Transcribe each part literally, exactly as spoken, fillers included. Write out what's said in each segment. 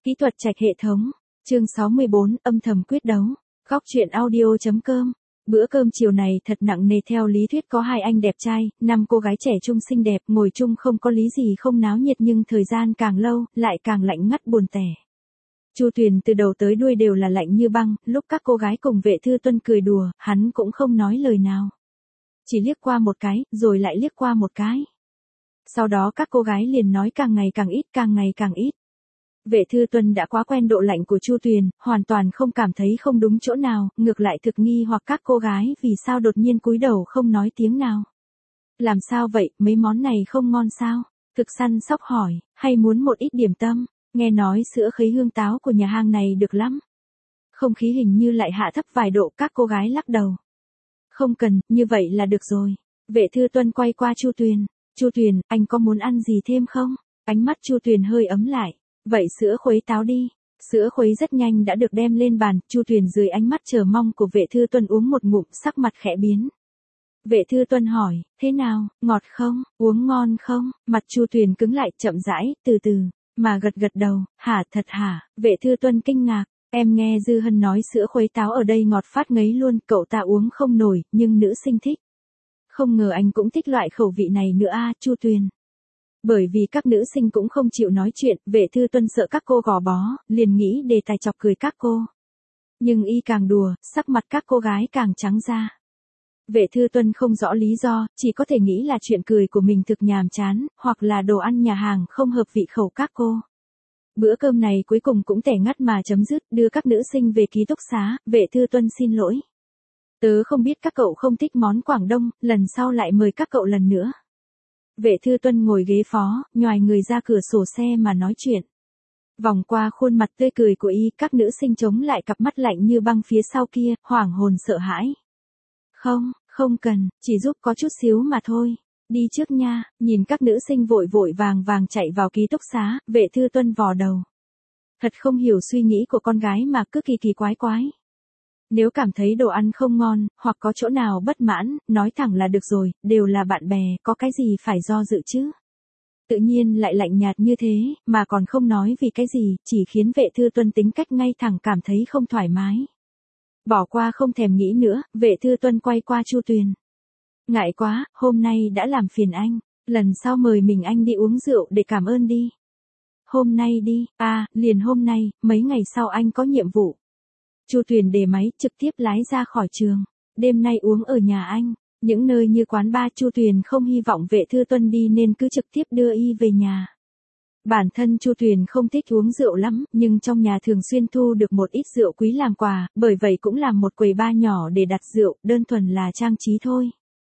Kỹ thuật trạch hệ thống. Chương sáu mươi bốn, âm thầm quyết đấu. Góc truyện audio chấm com. Bữa cơm chiều này thật nặng nề, theo lý thuyết có hai anh đẹp trai, năm cô gái trẻ trung xinh đẹp, ngồi chung không có lý gì không náo nhiệt, nhưng thời gian càng lâu, lại càng lạnh ngắt buồn tẻ. Chu Tuyền từ đầu tới đuôi đều là lạnh như băng, lúc các cô gái cùng Vệ Thư Tuân cười đùa, hắn cũng không nói lời nào. Chỉ liếc qua một cái, rồi lại liếc qua một cái. Sau đó các cô gái liền nói càng ngày càng ít, càng ngày càng ít. Vệ Thư Tuân đã quá quen độ lạnh của Chu Tuyền, hoàn toàn không cảm thấy không đúng chỗ nào, ngược lại thực nghi hoặc các cô gái vì sao đột nhiên cúi đầu không nói tiếng nào. Làm sao vậy, mấy món này không ngon sao? Thực săn sóc hỏi, hay muốn một ít điểm tâm? Nghe nói sữa khấy hương táo của nhà hàng này được lắm. Không khí hình như lại hạ thấp vài độ, các cô gái lắc đầu. Không cần, như vậy là được rồi. Vệ Thư Tuân quay qua Chu Tuyền. Chu Tuyền, anh có muốn ăn gì thêm không? Ánh mắt Chu Tuyền hơi ấm lại. Vậy sữa khuấy táo đi. Sữa khuấy rất nhanh đã được đem lên bàn, Chu Tuyền dưới ánh mắt chờ mong của Vệ Thư Tuân uống một ngụm, sắc mặt khẽ biến. Vệ Thư Tuân hỏi, thế nào, ngọt không, uống ngon không? Mặt Chu Tuyền cứng lại, chậm rãi, từ từ, mà gật gật đầu, hả thật hả? Vệ Thư Tuân kinh ngạc, em nghe Dư Hân nói sữa khuấy táo ở đây ngọt phát ngấy luôn, cậu ta uống không nổi, nhưng nữ sinh thích. Không ngờ anh cũng thích loại khẩu vị này nữa a, Chu Tuyền. Bởi vì các nữ sinh cũng không chịu nói chuyện, Vệ Thư Tuân sợ các cô gò bó, liền nghĩ đề tài chọc cười các cô. Nhưng y càng đùa, sắc mặt các cô gái càng trắng ra. Vệ Thư Tuân không rõ lý do, chỉ có thể nghĩ là chuyện cười của mình thực nhàm chán, hoặc là đồ ăn nhà hàng không hợp vị khẩu các cô. Bữa cơm này cuối cùng cũng tẻ ngắt mà chấm dứt, đưa các nữ sinh về ký túc xá, Vệ Thư Tuân xin lỗi. Tớ không biết các cậu không thích món Quảng Đông, lần sau lại mời các cậu lần nữa. Vệ Thư Tuân ngồi ghế phó, nhoài người ra cửa sổ xe mà nói chuyện. Vòng qua khuôn mặt tươi cười của y, các nữ sinh chống lại cặp mắt lạnh như băng phía sau kia, hoảng hồn sợ hãi. Không, không cần, chỉ giúp có chút xíu mà thôi. Đi trước nha, nhìn các nữ sinh vội vội vàng vàng chạy vào ký túc xá, Vệ Thư Tuân vò đầu. Thật không hiểu suy nghĩ của con gái mà cứ kỳ kỳ quái quái. Nếu cảm thấy đồ ăn không ngon, hoặc có chỗ nào bất mãn, nói thẳng là được rồi, đều là bạn bè, có cái gì phải do dự chứ. Tự nhiên lại lạnh nhạt như thế, mà còn không nói vì cái gì, chỉ khiến Vệ Thư Tuân tính cách ngay thẳng cảm thấy không thoải mái. Bỏ qua không thèm nghĩ nữa, Vệ Thư Tuân quay qua Chu Tuyền. Ngại quá, hôm nay đã làm phiền anh, lần sau mời mình anh đi uống rượu để cảm ơn đi. Hôm nay đi, à, liền hôm nay, mấy ngày sau anh có nhiệm vụ. Chu Tuyền để máy, trực tiếp lái ra khỏi trường. Đêm nay uống ở nhà anh, những nơi như quán bar Chu Tuyền không hy vọng Vệ Thư Tuân đi nên cứ trực tiếp đưa y về nhà. Bản thân Chu Tuyền không thích uống rượu lắm, nhưng trong nhà thường xuyên thu được một ít rượu quý làm quà, bởi vậy cũng làm một quầy bar nhỏ để đặt rượu, đơn thuần là trang trí thôi.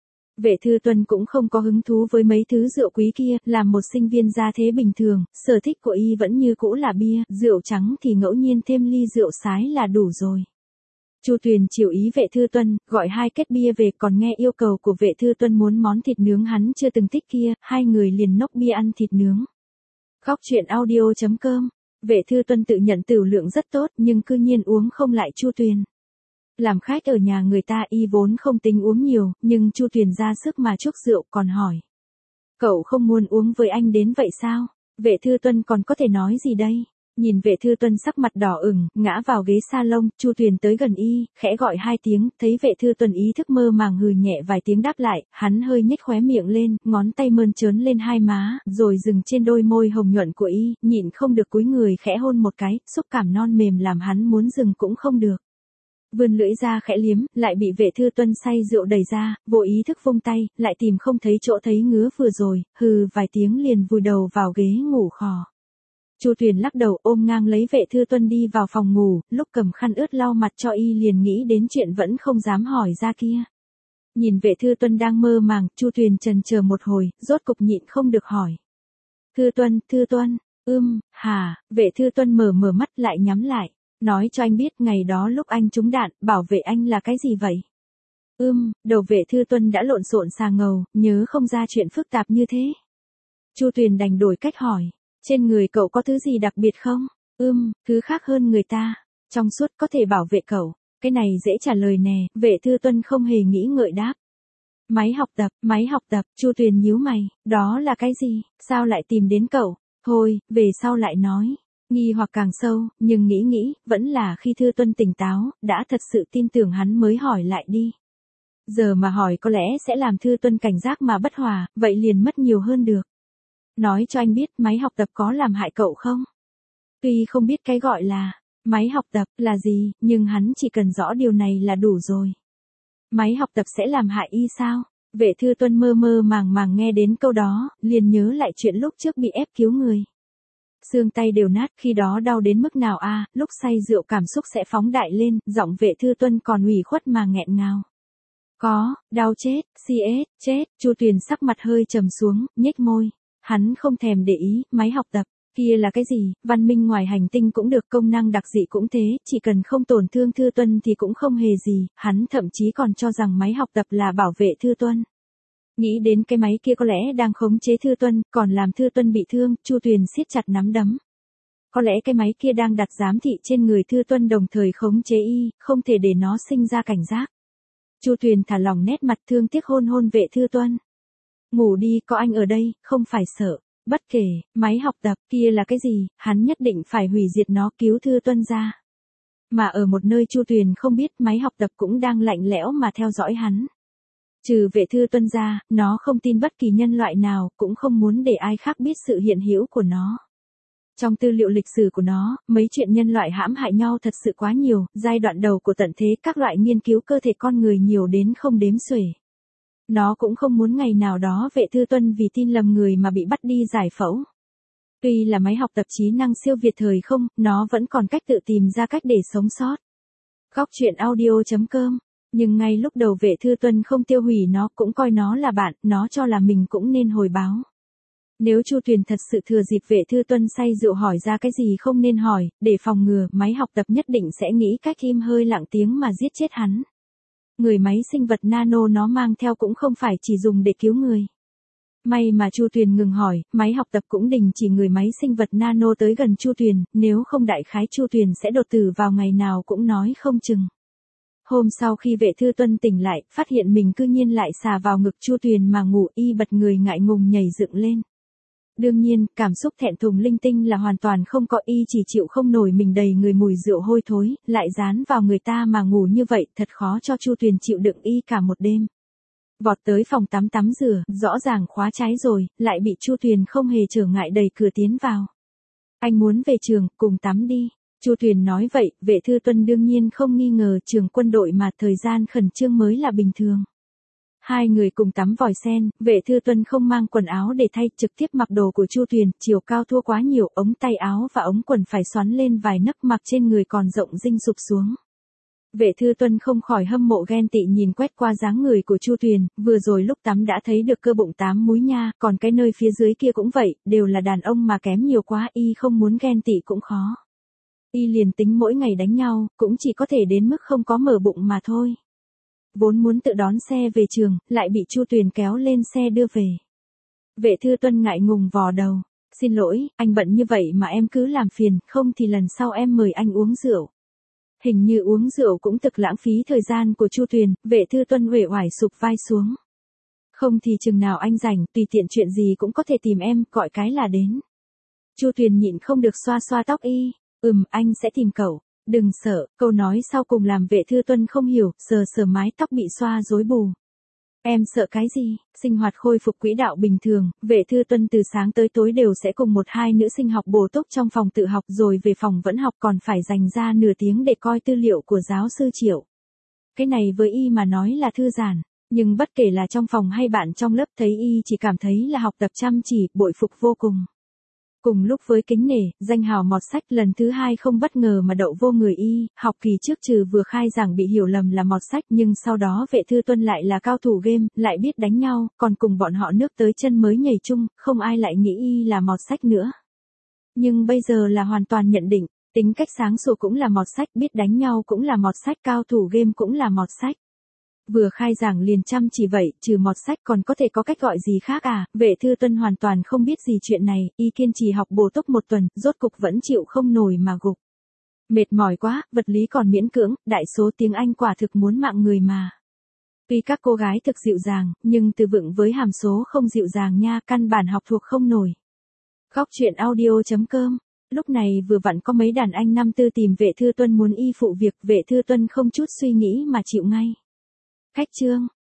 Vệ Thư Tuân cũng không có hứng thú với mấy thứ rượu quý kia, làm một sinh viên gia thế bình thường, sở thích của y vẫn như cũ là bia, rượu trắng thì ngẫu nhiên thêm ly rượu sái là đủ rồi. Chu Tuyền chiều ý Vệ Thư Tuân, gọi hai két bia về, còn nghe yêu cầu của Vệ Thư Tuân muốn món thịt nướng hắn chưa từng thích kia, hai người liền nốc bia ăn thịt nướng. Góc truyện audio chấm com. Vệ Thư Tuân tự nhận tửu lượng rất tốt, nhưng cư nhiên uống không lại Chu Tuyền. Làm khách ở nhà người ta y vốn không tính uống nhiều, nhưng Chu Tuyền ra sức mà chuốc rượu, còn hỏi. Cậu không muốn uống với anh đến vậy sao? Vệ Thư Tuân còn có thể nói gì đây? Nhìn Vệ Thư Tuân sắc mặt đỏ ửng, ngã vào ghế salon, Chu Tuyền tới gần y, khẽ gọi hai tiếng, thấy Vệ Thư Tuân ý thức mơ màng hừ nhẹ vài tiếng đáp lại, hắn hơi nhếch khóe miệng lên, ngón tay mơn trớn lên hai má, rồi dừng trên đôi môi hồng nhuận của y, nhịn không được cúi người khẽ hôn một cái, xúc cảm non mềm làm hắn muốn dừng cũng không được. Vươn lưỡi ra khẽ liếm, lại bị Vệ Thư Tuân say rượu đẩy ra, vô ý thức vung tay, lại tìm không thấy chỗ thấy ngứa vừa rồi, hừ vài tiếng liền vùi đầu vào ghế ngủ khò. Chu Tuyền lắc đầu ôm ngang lấy Vệ Thư Tuân đi vào phòng ngủ, lúc cầm khăn ướt lau mặt cho y liền nghĩ đến chuyện vẫn không dám hỏi ra kia. Nhìn Vệ Thư Tuân đang mơ màng, Chu Tuyền chần chờ một hồi, rốt cục nhịn không được hỏi. Thư Tuân, Thư Tuân, ưm, hả, Vệ Thư Tuân mở mở mắt lại nhắm lại. Nói cho anh biết ngày đó lúc anh trúng đạn, bảo vệ anh là cái gì vậy? Ưm, đầu Vệ Thư Tuân đã lộn xộn xà ngầu, nhớ không ra chuyện phức tạp như thế. Chu Tuyền đành đổi cách hỏi, trên người cậu có thứ gì đặc biệt không? Ưm, thứ khác hơn người ta, trong suốt có thể bảo vệ cậu, cái này dễ trả lời nè, Vệ Thư Tuân không hề nghĩ ngợi đáp. Máy học tập, máy học tập, Chu Tuyền nhíu mày, đó là cái gì, sao lại tìm đến cậu? Thôi, về sau lại nói. Nghi hoặc càng sâu, nhưng nghĩ nghĩ, vẫn là khi Thư Tuân tỉnh táo, đã thật sự tin tưởng hắn mới hỏi lại đi. Giờ mà hỏi có lẽ sẽ làm Thư Tuân cảnh giác mà bất hòa, vậy liền mất nhiều hơn được. Nói cho anh biết máy học tập có làm hại cậu không? Tuy không biết cái gọi là máy học tập là gì, nhưng hắn chỉ cần rõ điều này là đủ rồi. Máy học tập sẽ làm hại y sao? Vệ Thư Tuân mơ mơ màng màng nghe đến câu đó, liền nhớ lại chuyện lúc trước bị ép cứu người. Xương tay đều nát, khi đó đau đến mức nào a, à, lúc say rượu cảm xúc sẽ phóng đại lên, giọng Vệ Thư Tuân còn ủy khuất mà nghẹn ngào. Có, đau chết, xê ét, chết, Chu Tuyền sắc mặt hơi trầm xuống, nhếch môi. Hắn không thèm để ý, máy học tập, kia là cái gì, văn minh ngoài hành tinh cũng được, công năng đặc dị cũng thế, chỉ cần không tổn thương Thư Tuân thì cũng không hề gì, hắn thậm chí còn cho rằng máy học tập là bảo vệ Thư Tuân. Nghĩ đến cái máy kia có lẽ đang khống chế Thư Tuân, còn làm Thư Tuân bị thương, Chu Tuyền siết chặt nắm đấm. Có lẽ cái máy kia đang đặt giám thị trên người Thư Tuân đồng thời khống chế y, không thể để nó sinh ra cảnh giác. Chu Tuyền thả lỏng nét mặt thương tiếc hôn hôn Vệ Thư Tuân. Ngủ đi, có anh ở đây, không phải sợ. Bất kể, máy học tập kia là cái gì, hắn nhất định phải hủy diệt nó cứu Thư Tuân ra. Mà ở một nơi Chu Tuyền không biết, máy học tập cũng đang lạnh lẽo mà theo dõi hắn. Trừ Vệ Thư Tuân ra, nó không tin bất kỳ nhân loại nào, cũng không muốn để ai khác biết sự hiện hữu của nó. Trong tư liệu lịch sử của nó, mấy chuyện nhân loại hãm hại nhau thật sự quá nhiều, giai đoạn đầu của tận thế các loại nghiên cứu cơ thể con người nhiều đến không đếm xuể. Nó cũng không muốn ngày nào đó Vệ Thư Tuân vì tin lầm người mà bị bắt đi giải phẫu. Tuy là máy học tập trí năng siêu việt thời không, nó vẫn còn cách tự tìm ra cách để sống sót. Góc truyện audio chấm com. Nhưng ngay lúc đầu Vệ Thư Tuân không tiêu hủy nó, cũng coi nó là bạn, nó cho là mình cũng nên hồi báo. Nếu Chu Tuyền thật sự thừa dịp Vệ Thư Tuân say rượu hỏi ra cái gì không nên hỏi, để phòng ngừa, máy học tập nhất định sẽ nghĩ cách im hơi lặng tiếng mà giết chết hắn. Người máy sinh vật nano nó mang theo cũng không phải chỉ dùng để cứu người. May mà Chu Tuyền ngừng hỏi, máy học tập cũng đình chỉ người máy sinh vật nano tới gần Chu Tuyền, nếu không đại khái Chu Tuyền sẽ đột tử vào ngày nào cũng nói không chừng. Hôm sau khi Vệ Thư Tuân tỉnh lại, phát hiện mình cư nhiên lại xà vào ngực Chu Tuyền mà ngủ, y bật người ngại ngùng nhảy dựng lên. Đương nhiên, cảm xúc thẹn thùng linh tinh là hoàn toàn không có, y chỉ chịu không nổi mình đầy người mùi rượu hôi thối, lại dán vào người ta mà ngủ như vậy, thật khó cho Chu Tuyền chịu đựng y cả một đêm. Vọt tới phòng tắm tắm rửa, rõ ràng khóa trái rồi, lại bị Chu Tuyền không hề trở ngại đẩy cửa tiến vào. Anh muốn về trường, cùng tắm đi. Chu Tuyền nói vậy, Vệ Thư Tuân đương nhiên không nghi ngờ, trường quân đội mà thời gian khẩn trương mới là bình thường. Hai người cùng tắm vòi sen, Vệ Thư Tuân không mang quần áo để thay, trực tiếp mặc đồ của Chu Tuyền, chiều cao thua quá nhiều, ống tay áo và ống quần phải xoắn lên vài nấc, mặc trên người còn rộng rinh sụp xuống. Vệ Thư Tuân không khỏi hâm mộ ghen tị nhìn quét qua dáng người của Chu Tuyền, vừa rồi lúc tắm đã thấy được cơ bụng tám múi nha, còn cái nơi phía dưới kia cũng vậy, đều là đàn ông mà kém nhiều quá, y không muốn ghen tị cũng khó. Y liền tính mỗi ngày đánh nhau, cũng chỉ có thể đến mức không có mở bụng mà thôi. Vốn muốn tự đón xe về trường, lại bị Chu Tuyền kéo lên xe đưa về. Vệ Thư Tuân ngại ngùng vò đầu. Xin lỗi, anh bận như vậy mà em cứ làm phiền, không thì lần sau em mời anh uống rượu. Hình như uống rượu cũng thực lãng phí thời gian của Chu Tuyền, Vệ Thư Tuân uể oải sụp vai xuống. Không thì chừng nào anh rảnh, tùy tiện chuyện gì cũng có thể tìm em, gọi cái là đến. Chu Tuyền nhịn không được xoa xoa tóc y. Ừm, anh sẽ tìm cậu. Đừng sợ, câu nói sau cùng làm Vệ Thư Tuân không hiểu, sờ sờ mái tóc bị xoa rối bù. Em sợ cái gì? Sinh hoạt khôi phục quỹ đạo bình thường, Vệ Thư Tuân từ sáng tới tối đều sẽ cùng một hai nữ sinh học bổ túc trong phòng tự học, rồi về phòng vẫn học, còn phải dành ra nửa tiếng để coi tư liệu của giáo sư Triệu. Cái này với y mà nói là thư giãn, nhưng bất kể là trong phòng hay bạn trong lớp thấy y chỉ cảm thấy là học tập chăm chỉ, bội phục vô cùng. Cùng lúc với kính nể, danh hào mọt sách lần thứ hai không bất ngờ mà đậu vô người y, học kỳ trước trừ vừa khai giảng bị hiểu lầm là mọt sách, nhưng sau đó Vệ Thư Tuân lại là cao thủ game, lại biết đánh nhau, còn cùng bọn họ nước tới chân mới nhảy chung, không ai lại nghĩ y là mọt sách nữa. Nhưng bây giờ là hoàn toàn nhận định, tính cách sáng sủa cũng là mọt sách, biết đánh nhau cũng là mọt sách, cao thủ game cũng là mọt sách. Vừa khai giảng liền chăm chỉ vậy, trừ mọt sách còn có thể có cách gọi gì khác à? Vệ Thư Tuân hoàn toàn không biết gì chuyện này, y kiên trì học bổ túc một tuần, rốt cục vẫn chịu không nổi mà gục. Mệt mỏi quá, vật lý còn miễn cưỡng, đại số tiếng Anh quả thực muốn mạng người mà. Tuy các cô gái thực dịu dàng, nhưng từ vựng với hàm số không dịu dàng nha, căn bản học thuộc không nổi. Góc truyện audio chấm com Lúc này vừa vặn có mấy đàn anh năm tư tìm Vệ Thư Tuân muốn y phụ việc, Vệ Thư Tuân không chút suy nghĩ mà chịu ngay. Khách Trương,